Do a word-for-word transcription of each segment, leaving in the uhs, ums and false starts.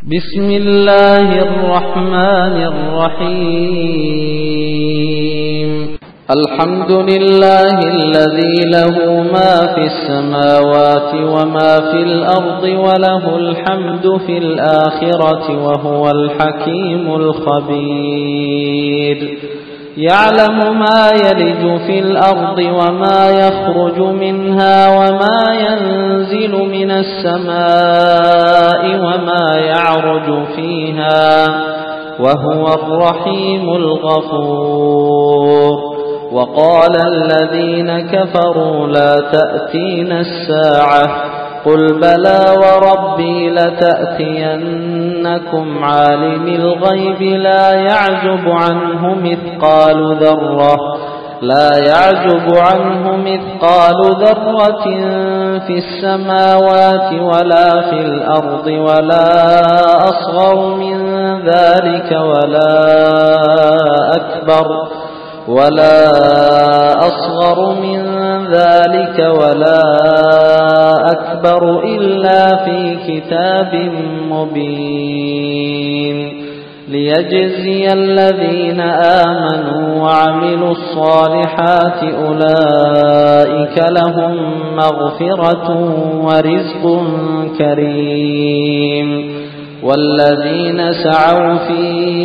بسم الله الرحمن الرحيم الحمد لله الذي له ما في السماوات وما في الأرض وله الحمد في الآخرة وهو الحكيم الخبير يعلم ما يلج في الأرض وما يخرج منها وما ينزل من السماء وما يعرج فيها وهو الرحيم الغفور وقال الذين كفروا لا تأتينا الساعة قل بلى وربي لتأتينكم عالم الغيب لا يعزب عنه مثقال ذرة لا يعزب عنه مثقال ذرة في السماوات ولا في الأرض ولا أصغر من ذلك ولا أكبر ولا أصغر من ذلك ولا أكبر إلا في كتاب مبين ليجزي الذين آمنوا وعملوا الصالحات أولئك لهم مغفرة ورزق كريم والذين سعوا في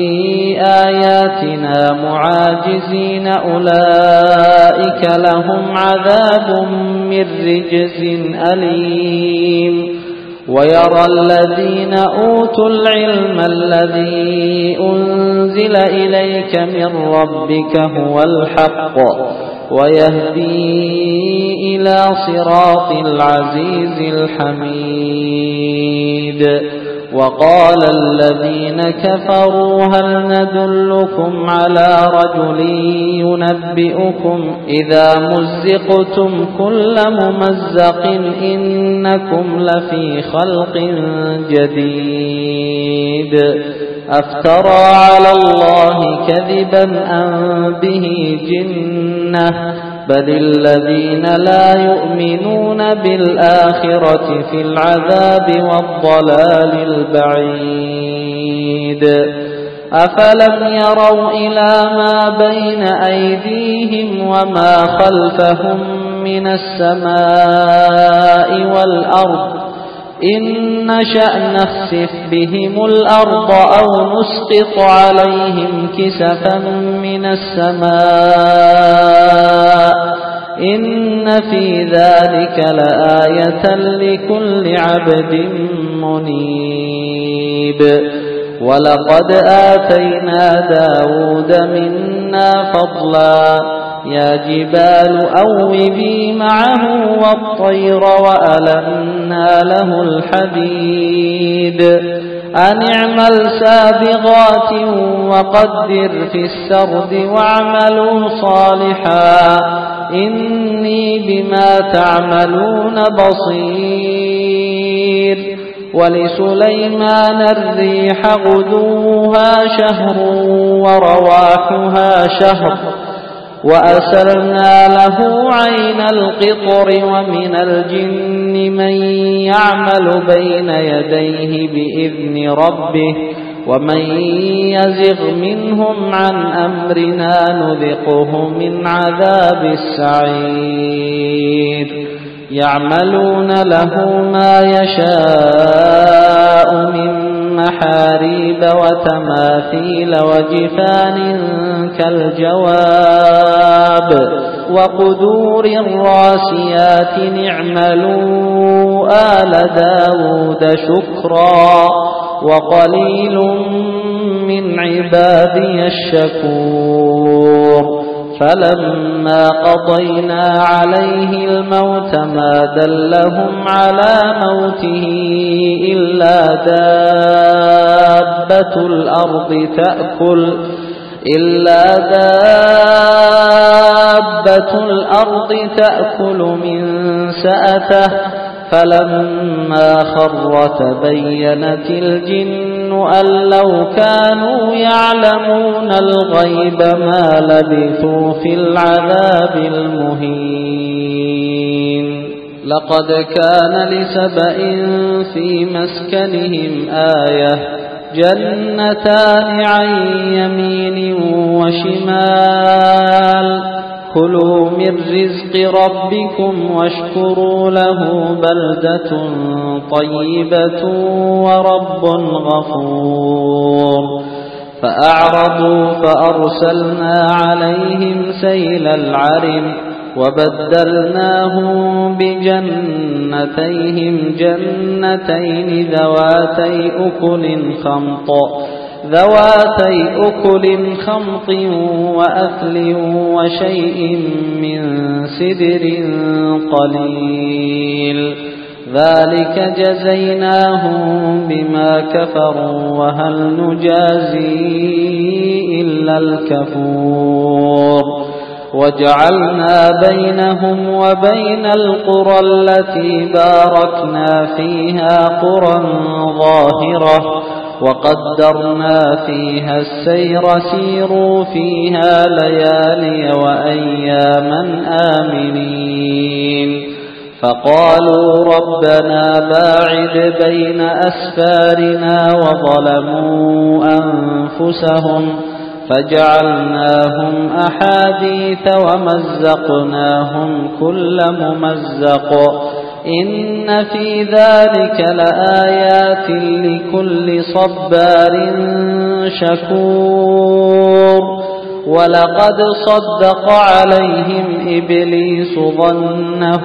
آياتنا معاجزين أولئك لهم عذاب من رجز أليم ويرى الذين أوتوا العلم الذي أنزل إليك من ربك هو الحق ويهدي إلى صراط العزيز الحميد وقال الذين كفروا هل ندلكم على رجل ينبئكم إذا مزقتم كل ممزق إنكم لفي خلق جديد أفترى على الله كذبا أم به جنة بل الذين لا يؤمنون بالآخرة في العذاب والضلال البعيد أفلم يروا إلى ما بين أيديهم وما خلفهم من السماء والأرض إن نشأ نخسف بهم الأرض أو نسقط عليهم كسفا من السماء إن في ذلك لآية لكل عبد منيب ولقد آتينا داود منا فضلا يا جبال أوبي معه والطير وألنا له الحديد أن اعمل سابغات وقدر في السرد واعملوا صالحا إني بما تعملون بصير ولسليمان الريح غدوها شهر ورواحها شهر وأسرنا له عين القطر ومن الجن من يعمل بين يديه بإذن ربه ومن يزغ منهم عن أمرنا نذقه من عذاب السعير يعملون له ما يشاء من محاريب وتماثيل وجفان كالجواب وقدور الراسيات اعملوا آل داود شكرا وقليل من عبادي الشكور فلما قضينا عليه الموت ما دلهم على موته إلا دابة الأرض تأكل إلا دابة الأرض تأكل من سأته فلما خر تبينت الجن أن لو كانوا يعلمون الغيب ما لبثوا في العذاب المهين لقد كان لسبإ في مسكنهم آية جنتان عن يمين وشمال كلوا من رزق ربكم واشكروا له بلدة طيبة ورب غفور فأعرضوا فأرسلنا عليهم سيل العرم وبدلناهم بجنتيهم جنتين ذواتي أكل خمط ذواتي أكل خمط وأثل وشيء من سدر قليل ذلك جزيناهم بما كفروا وهل نجازي إلا الكفور وجعلنا بينهم وبين القرى التي باركنا فيها قرى ظاهرة وقدرنا فيها السير سيروا فيها ليالي وأياما آمنين فقالوا ربنا باعد بين أسفارنا وظلموا أنفسهم فجعلناهم أحاديث ومزقناهم كل ممزق إن في ذلك لآيات لكل صبار شكور ولقد صدق عليهم إبليس ظنه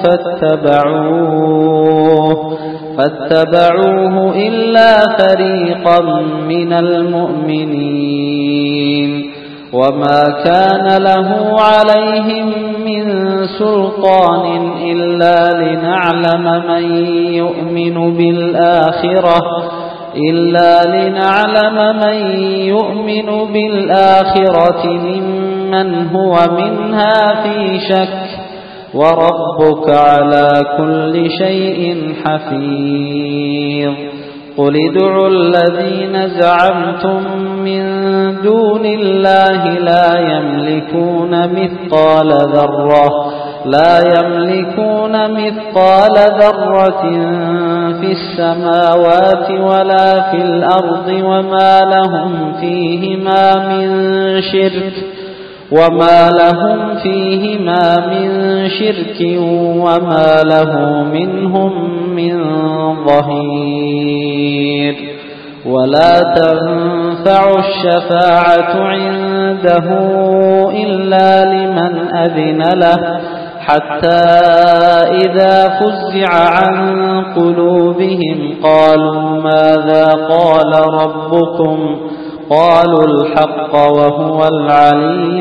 فاتبعوه فاتبعوه إلا فريقا من المؤمنين وما كان له عليهم من سلطان إلا لنعلم من يؤمن بالآخرة إلا لنعلم من يؤمن بالآخرة ممن هو منها في شك وربك على كل شيء حفيظ قل ادعوا الذين زعمتم من دون الله لا يملكون مثقال ذرة لا يملكون مثقال ذرة في السماوات ولا في الأرض وما لهم فيهما من شرك وما لهم فيهما من شرك وما له منهم من ظهير ولا تنفع الشفاعة عنده إلا لمن أذن له حتى إذا فزع عن قلوبهم قالوا ماذا قال ربكم قالوا الحق وهو العلي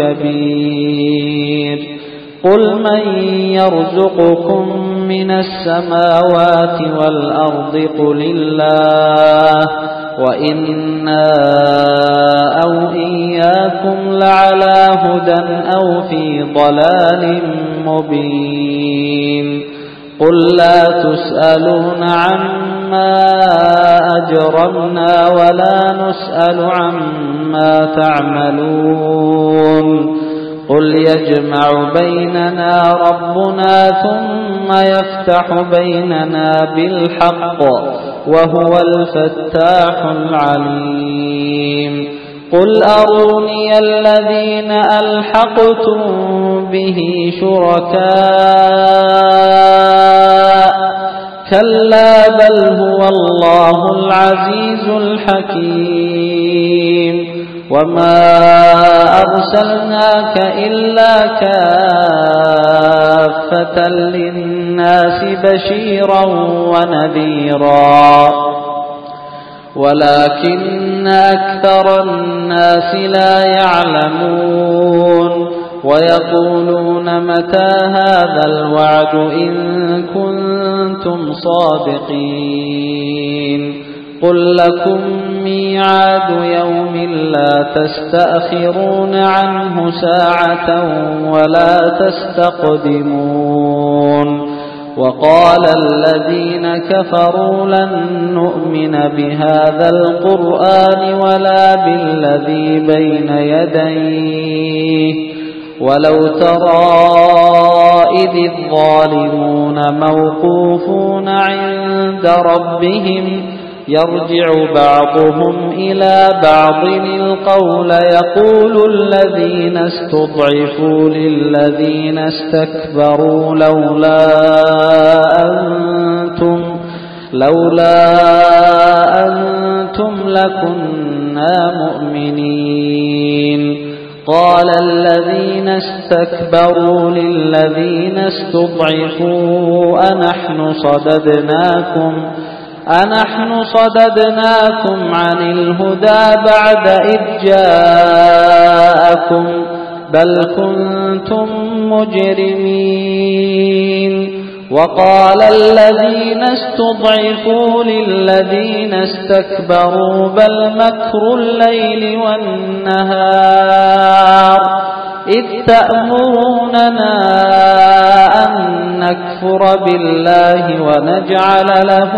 الكبير قل من يرزقكم من السماوات والأرض قل الله وإنا أو إياكم لعلى هدى أو في ضلال مبين قل لا تسألون عما أجرمنا ولا نسأل عما تعملون قل يجمع بيننا ربنا ثم يفتح بيننا بالحق وهو الفتاح العليم قل أروني الذين ألحقتم به شركاء كلا بل هو الله العزيز الحكيم وما أرسلناك إلا كافة للناس بشيرا ونذيرا ولكن أكثر الناس لا يعلمون ويقولون متى هذا الوعد إن كنتم صادقين قل لكم ميعاد يوم لا تستأخرون عنه ساعة ولا تستقدمون وقال الذين كفروا لن نؤمن بهذا القرآن ولا بالذي بين يديه ولو ترى إذ الظالمون موقوفون عند ربهم يرجع بعضهم إلى بعض القول يقول الذين استضعفوا للذين استكبروا لولا أنتم لولا أنتم لكنا مؤمنين قال الذين استكبروا للذين استضعفوا أنحن صددناكم أنحن صددناكم عن الهدى بعد إذ جاءكم بل كنتم مجرمين وقال الذين استضعفوا للذين استكبروا بل مكر الليل والنهار إذ تأمروننا أن نكفر بالله ونجعل له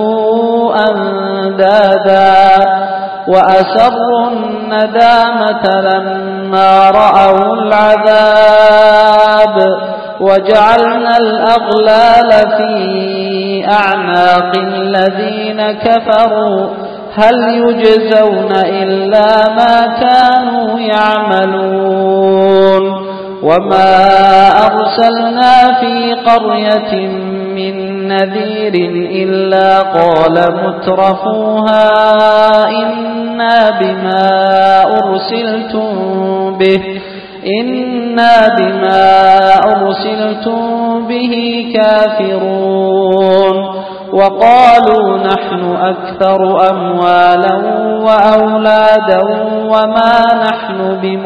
أندادا وأسروا الندامة لما رأوا العذاب وجعلنا الأغلال في أعناق الذين كفروا هل يجزون إلا ما كانوا يعملون وما أرسلنا في قرية من نذير إلا قال مترفوها إنا بما أرسلتم به إنا بما أرسلتم به كافرون وقالوا نحن أكثر أموالا وأولادا وما نحن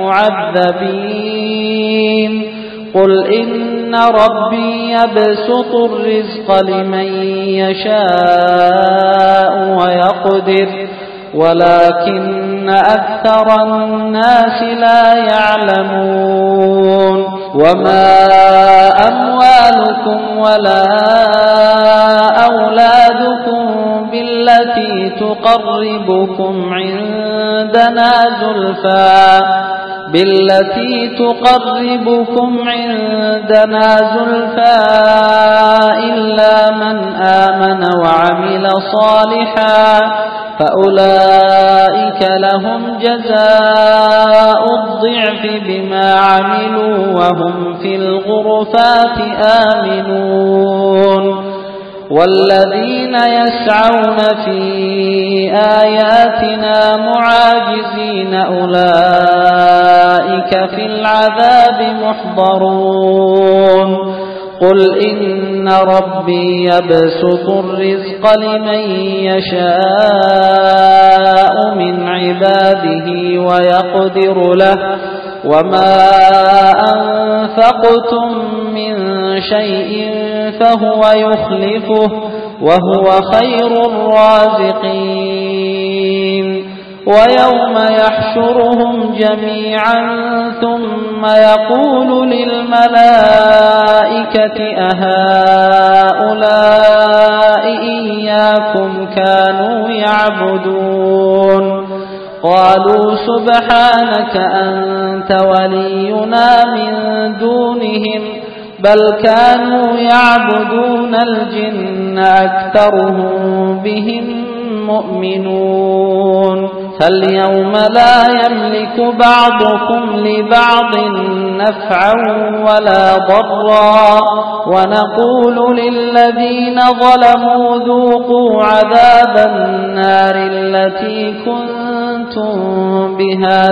بمعذبين قل إن ربي يبسط الرزق لمن يشاء ويقدر ولكن أكثر الناس لا يعلمون وما أموالكم ولا أولادكم بالتي تقربكم عندنا زلفى بالتي تقربكم عندنا زلفى إلا من آمن وعمل صالحا فأولئك لهم جزاء الضعف بما عملوا وهم في الغرفات آمنون والذين يسعون في آياتنا معاجزين أولئك في العذاب محضرون قل إن ربي يبسط الرزق لمن يشاء من عباده ويقدر له وما أنفقتم من شيء فهو يخلفه وهو خير الرازقين ويوم يحشرهم جميعا ثم يقول للملائكة أهؤلاء إياكم كانوا يعبدون قالوا سبحانك أنت ولينا من دونهم بل كانوا يعبدون الجن أكثرهم بهم مؤمنون فاليوم لا يملك بعضكم لبعض نفعا ولا ضرا ونقول للذين ظلموا ذوقوا عذاب النار التي كنتم بها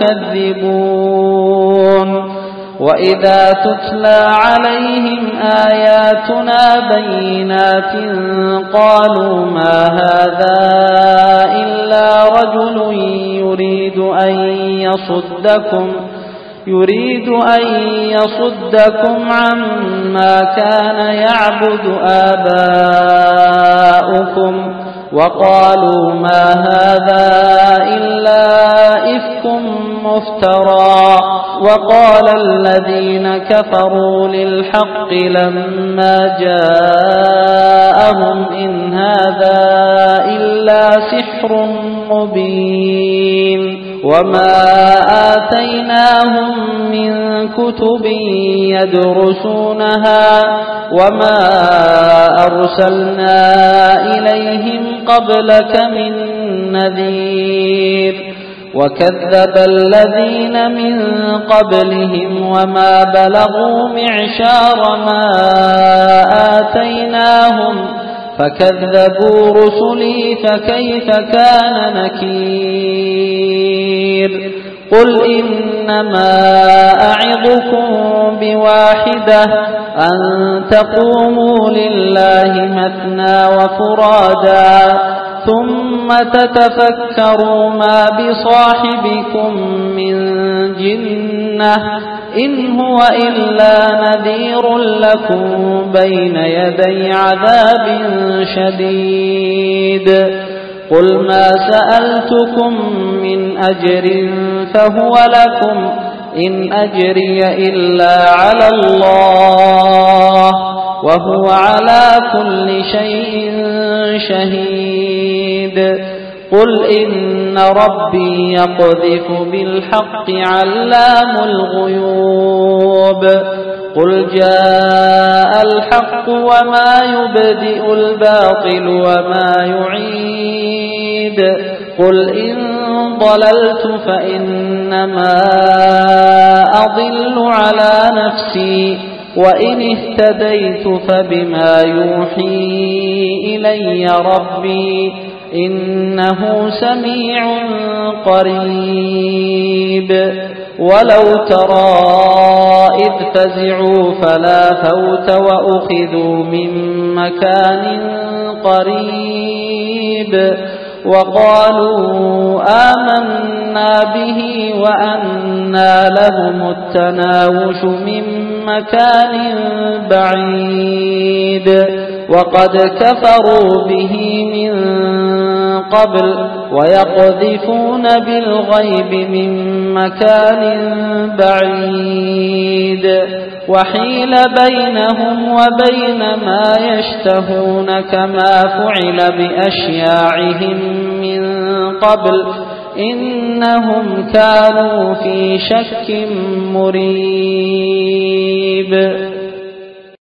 تكذبون وإذا تتلى عليهم آياتنا بينات قالوا ما هذا إلا رجل يريد أن يصدكم يريد أن يصدكم عما كان يعبد آباؤكم وقالوا ما هذا إلا إفك مفترى وقال الذين كفروا للحق لما جاءهم إن هذا إلا إلا سحر مبين وما آتيناهم من كتب يدرسونها وما أرسلنا إليهم قبلك من نذير وكذب الذين من قبلهم وما بلغوا معشار ما آتيناهم فكذبوا رسلي فكيف كان نكير قل إنما أعظكم بواحدة أن تقوموا لله مثنى وفرادا ثم تتفكروا ما بصاحبكم من جنة إن هو إلا نذير لكم بين يدي عذاب شديد قل ما سألتكم من أجر فهو لكم إن أجري إلا على الله وهو على كل شيء شهيد قل إن ربي يقذف بالحق علام الغيوب قل جاء الحق وما يبدئ الباطل وما يعيد قل إن ضللت فإنما أضل على نفسي وإن اهتديت فبما يوحي إلي ربي إنه سميع قريب ولو ترى إذ فزعوا فلا فوت وأخذوا من مكان قريب وقالوا آمنا به وأنى لهم التناوش من مكان بعيد وقد كفروا به من قبل ويقذفون بالغيب من مكان بعيد وحيل بينهم وبين ما يشتهون كما فعل بأشياعهم من قبل إنهم كانوا في شك مريب.